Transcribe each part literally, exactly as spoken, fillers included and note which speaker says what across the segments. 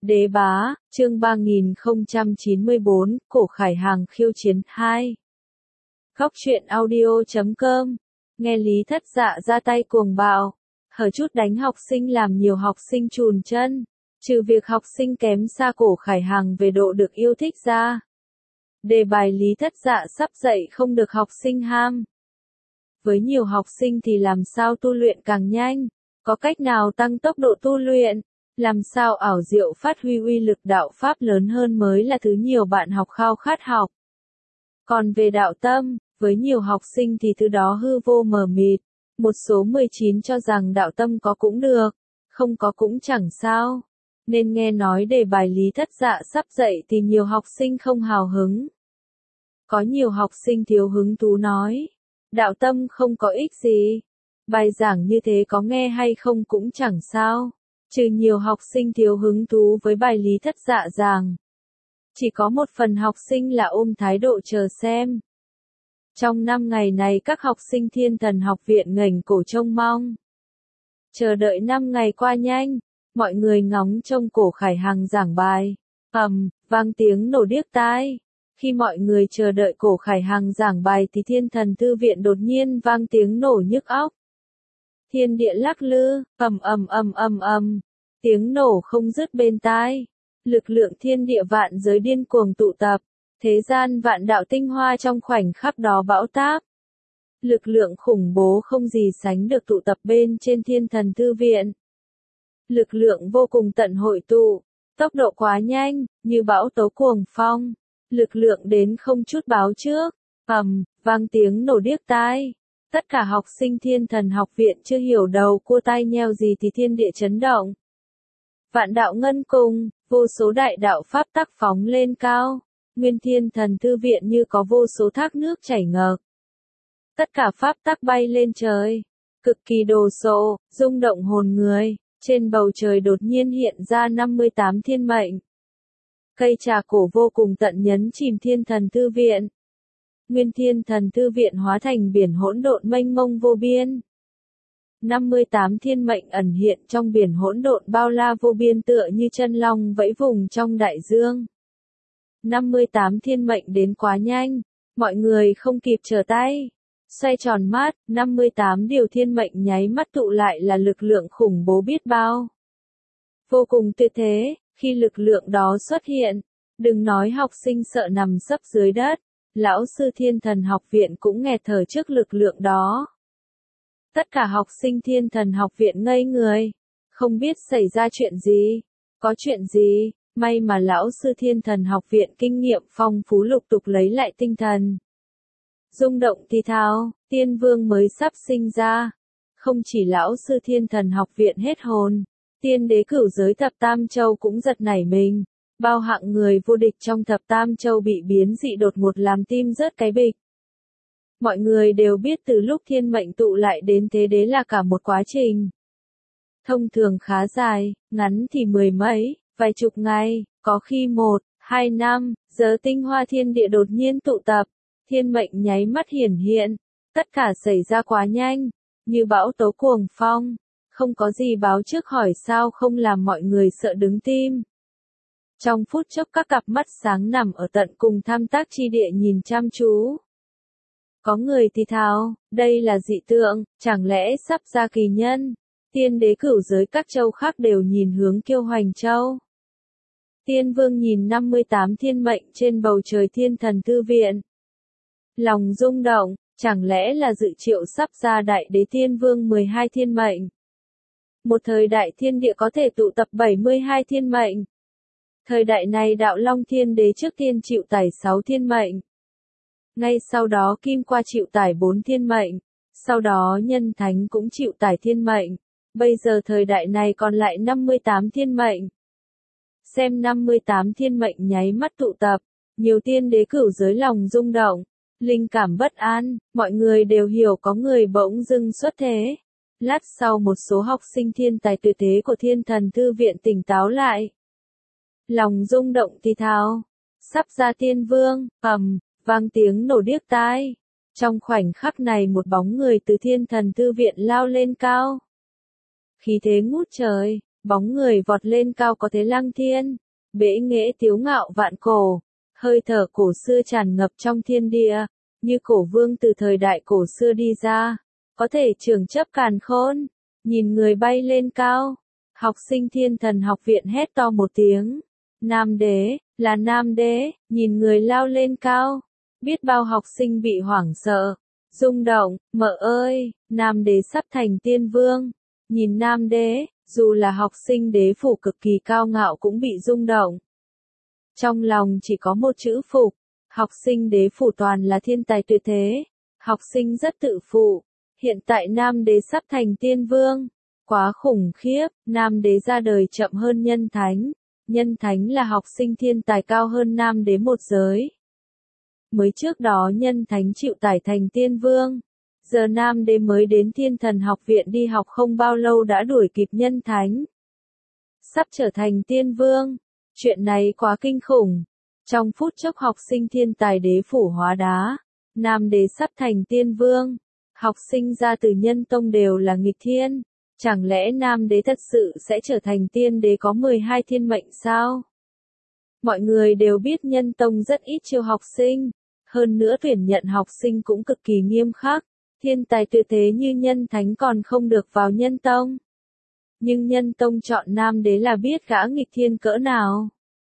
Speaker 1: Đế bá, chương ba nghìn không trăm chín mươi bốn, Cổ Khải Hàng khiêu chiến hai. Góc truyện audio chấm com, nghe Lý Thất Dạ ra tay cuồng bạo, hở chút đánh học sinh làm nhiều học sinh chùn chân, trừ việc học sinh kém xa Cổ Khải Hàng về độ được yêu thích ra. Đề bài Lý Thất Dạ sắp dạy không được học sinh ham. Với nhiều học sinh thì làm sao tu luyện càng nhanh, có cách nào tăng tốc độ tu luyện, làm sao ảo diệu phát huy uy lực đạo pháp lớn hơn mới là thứ nhiều bạn học khao khát học. Còn về đạo tâm, với nhiều học sinh thì thứ đó hư vô mờ mịt, một số mười chín cho rằng đạo tâm có cũng được, không có cũng chẳng sao. Nên nghe nói đề bài Lý Thất Dạ sắp dạy thì nhiều học sinh không hào hứng. Có nhiều học sinh thiếu hứng thú nói, đạo tâm không có ích gì, bài giảng như thế có nghe hay không cũng chẳng sao. Trừ nhiều học sinh thiếu hứng thú với bài Lý Thất Dạ giảng, chỉ có một phần học sinh là ôm thái độ chờ xem. Trong năm ngày này các học sinh Thiên Thần Học Viện ngẩng cổ trông mong. Chờ đợi năm ngày qua nhanh, mọi người ngóng trông Cổ Khải Hàng giảng bài. Ầm, vang tiếng nổ điếc tai. Khi mọi người chờ đợi Cổ Khải Hàng giảng bài thì Thiên Thần Thư Viện đột nhiên vang tiếng nổ nhức óc. Thiên địa lắc lư, ầm ầm ầm ầm ầm, tiếng nổ không dứt bên tai. Lực lượng thiên địa vạn giới điên cuồng tụ tập, thế gian vạn đạo tinh hoa trong khoảnh khắc đó bão táp. Lực lượng khủng bố không gì sánh được tụ tập bên trên Thiên Thần Thư Viện. Lực lượng vô cùng tận hội tụ, tốc độ quá nhanh, như bão tố cuồng phong. Lực lượng đến không chút báo trước, ầm, vang tiếng nổ điếc tai. Tất cả học sinh Thiên Thần Học Viện chưa hiểu đầu cua tai nheo gì thì thiên địa chấn động. Vạn đạo ngân cùng, vô số đại đạo pháp tắc phóng lên cao, nguyên Thiên Thần Thư Viện như có vô số thác nước chảy ngược. Tất cả pháp tắc bay lên trời, cực kỳ đồ sộ, rung động hồn người, trên bầu trời đột nhiên hiện ra năm mươi tám thiên mệnh. Cây trà cổ vô cùng tận nhấn chìm Thiên Thần Thư Viện. Nguyên Thiên Thần Thư Viện hóa thành biển hỗn độn mênh mông vô biên. năm mươi tám thiên mệnh ẩn hiện trong biển hỗn độn bao la vô biên tựa như chân long vẫy vùng trong đại dương. năm mươi tám thiên mệnh đến quá nhanh, mọi người không kịp trở tay. Xoay tròn mắt, năm mươi tám điều thiên mệnh nháy mắt tụ lại là lực lượng khủng bố biết bao. Vô cùng tuyệt thế, khi lực lượng đó xuất hiện, đừng nói học sinh sợ nằm sấp dưới đất, lão sư Thiên Thần Học Viện cũng nghẹt thở trước lực lượng đó. Tất cả học sinh Thiên Thần Học Viện ngây người, không biết xảy ra chuyện gì, có chuyện gì, may mà lão sư Thiên Thần Học Viện kinh nghiệm phong phú lục tục lấy lại tinh thần. Rung động thì thào, Tiên Vương mới sắp sinh ra, không chỉ lão sư Thiên Thần Học Viện hết hồn, tiên đế cửu giới thập tam châu cũng giật nảy mình, bao hạng người vô địch trong thập tam châu bị biến dị đột ngột làm tim rớt cái bịch. Mọi người đều biết từ lúc thiên mệnh tụ lại đến thế đế là cả một quá trình. Thông thường khá dài, ngắn thì mười mấy, vài chục ngày, có khi một, hai năm, giờ tinh hoa thiên địa đột nhiên tụ tập, thiên mệnh nháy mắt hiển hiện, tất cả xảy ra quá nhanh, như bão tố cuồng phong, không có gì báo trước hỏi sao không làm mọi người sợ đứng tim. Trong phút chốc các cặp mắt sáng nằm ở tận cùng tham tác chi địa nhìn chăm chú. Có người thì thào, đây là dị tượng, chẳng lẽ sắp ra kỳ nhân. Tiên đế cửu giới các châu khác đều nhìn hướng Kiêu Hoành Châu. Tiên Vương nhìn năm mươi tám thiên mệnh trên bầu trời Thiên Thần Thư Viện. Lòng rung động, chẳng lẽ là dự triệu sắp ra đại đế Tiên Vương mười hai thiên mệnh. Một thời đại thiên địa có thể tụ tập bảy mươi hai thiên mệnh. Thời đại này đạo Long Thiên Đế trước tiên chịu tải sáu thiên mệnh. Ngay sau đó Kim Qua chịu tải bốn thiên mệnh, sau đó Nhân Thánh cũng chịu tải thiên mệnh, bây giờ thời đại này còn lại năm mươi tám thiên mệnh. Xem năm mươi tám thiên mệnh nháy mắt tụ tập, nhiều tiên đế cửu giới lòng rung động, linh cảm bất an, mọi người đều hiểu có người bỗng dưng xuất thế. Lát sau một số học sinh thiên tài tuyệt thế của Thiên Thần Thư Viện tỉnh táo lại. Lòng rung động thì thào, sắp ra Tiên Vương, ầm, vang tiếng nổ điếc tai. Trong khoảnh khắc này một bóng người từ Thiên Thần Thư Viện lao lên cao. Khí thế ngút trời, Bóng người vọt lên cao có thế lăng thiên, bệ nghệ tiếu ngạo vạn cổ, hơi thở cổ xưa tràn ngập trong thiên địa, như cổ vương từ thời đại cổ xưa đi ra, có thể trưởng chấp càn khôn, nhìn người bay lên cao. Học sinh Thiên Thần học viện hét to một tiếng, Nam Đế, là Nam Đế, nhìn người lao lên cao, biết bao học sinh bị hoảng sợ, rung động, mợ ơi, Nam Đế sắp thành tiên vương, nhìn Nam Đế, dù là học sinh đế phủ cực kỳ cao ngạo cũng bị rung động. Trong lòng chỉ có một chữ phục, học sinh đế phủ toàn là thiên tài tuyệt thế, học sinh rất tự phụ, hiện tại Nam Đế sắp thành tiên vương, quá khủng khiếp, Nam Đế ra đời chậm hơn Nhân Thánh, Nhân Thánh là học sinh thiên tài cao hơn Nam Đế một giới. Mới trước đó Nhân Thánh chịu tải thành tiên vương, giờ Nam Đế mới đến Thiên Thần học viện đi học không bao lâu đã đuổi kịp Nhân Thánh. Sắp trở thành tiên vương, chuyện này quá kinh khủng. Trong phút chốc học sinh thiên tài đế phủ hóa đá, Nam Đế sắp thành tiên vương, học sinh ra từ Nhân Tông đều là nghịch thiên, chẳng lẽ Nam Đế thật sự sẽ trở thành tiên đế có mười hai thiên mệnh sao? Mọi người đều biết Nhân Tông rất ít chiêu học sinh, hơn nữa tuyển nhận học sinh cũng cực kỳ nghiêm khắc, thiên tài tuyệt thế như Nhân Thánh còn không được vào Nhân Tông. Nhưng Nhân Tông chọn Nam Đế là biết gã nghịch thiên cỡ nào.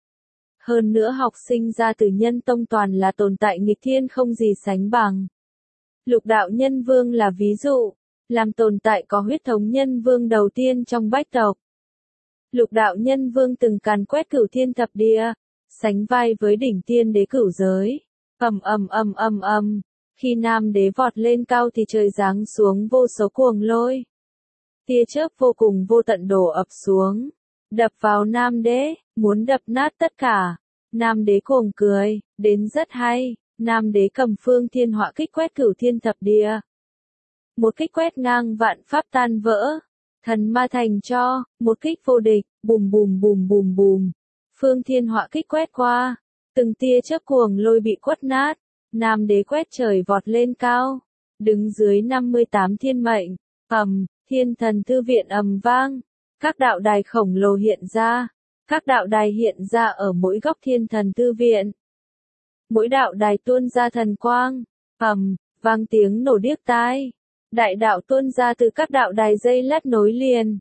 Speaker 1: Hơn nữa học sinh ra từ Nhân Tông toàn là tồn tại nghịch thiên không gì sánh bằng. Lục đạo Nhân Vương là ví dụ, làm tồn tại có huyết thống Nhân Vương đầu tiên trong bách tộc. Lục đạo Nhân Vương từng càn quét cửu thiên thập địa, sánh vai với đỉnh tiên đế cửu giới. Ầm ầm ầm ầm ầm, khi Nam Đế vọt lên cao thì trời giáng xuống vô số cuồng lôi. Tia chớp vô cùng vô tận đổ ập xuống, đập vào Nam Đế, muốn đập nát tất cả. Nam Đế cuồng cười, đến rất hay, Nam Đế cầm phương thiên họa kích quét cửu thiên thập địa. Một kích quét ngang vạn pháp tan vỡ, thần ma thành cho, một kích vô địch, bùm bùm bùm bùm bùm. Phương thiên họa kích quét qua, từng tia chớp cuồng lôi bị quất nát, Nam Đế quét trời vọt lên cao, đứng dưới năm mươi tám thiên mệnh, ầm, Thiên Thần thư viện ầm vang, các đạo đài khổng lồ hiện ra, các đạo đài hiện ra ở mỗi góc Thiên Thần thư viện. Mỗi đạo đài tuôn ra thần quang, ầm, vang tiếng nổ điếc tai. Đại đạo tuôn ra từ các đạo đài dây lát nối liền.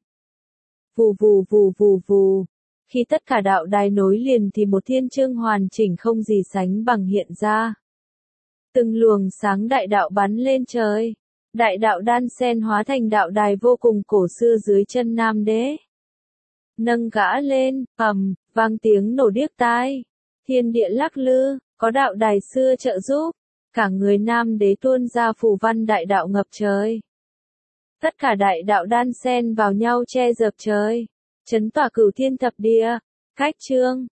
Speaker 1: Vù vù vù vù vù. Khi tất cả đạo đài nối liền thì một thiên chương hoàn chỉnh không gì sánh bằng hiện ra. Từng luồng sáng đại đạo bắn lên trời. Đại đạo đan sen hóa thành đạo đài vô cùng cổ xưa dưới chân Nam Đế. Nâng gã lên, ầm, vang tiếng nổ điếc tai. Thiên địa lắc lư, có đạo đài xưa trợ giúp. Cả người Nam Đế tuôn ra phù văn đại đạo ngập trời. Tất cả đại đạo đan xen vào nhau che dập trời, chấn tỏa cửu thiên thập địa. Cách chương,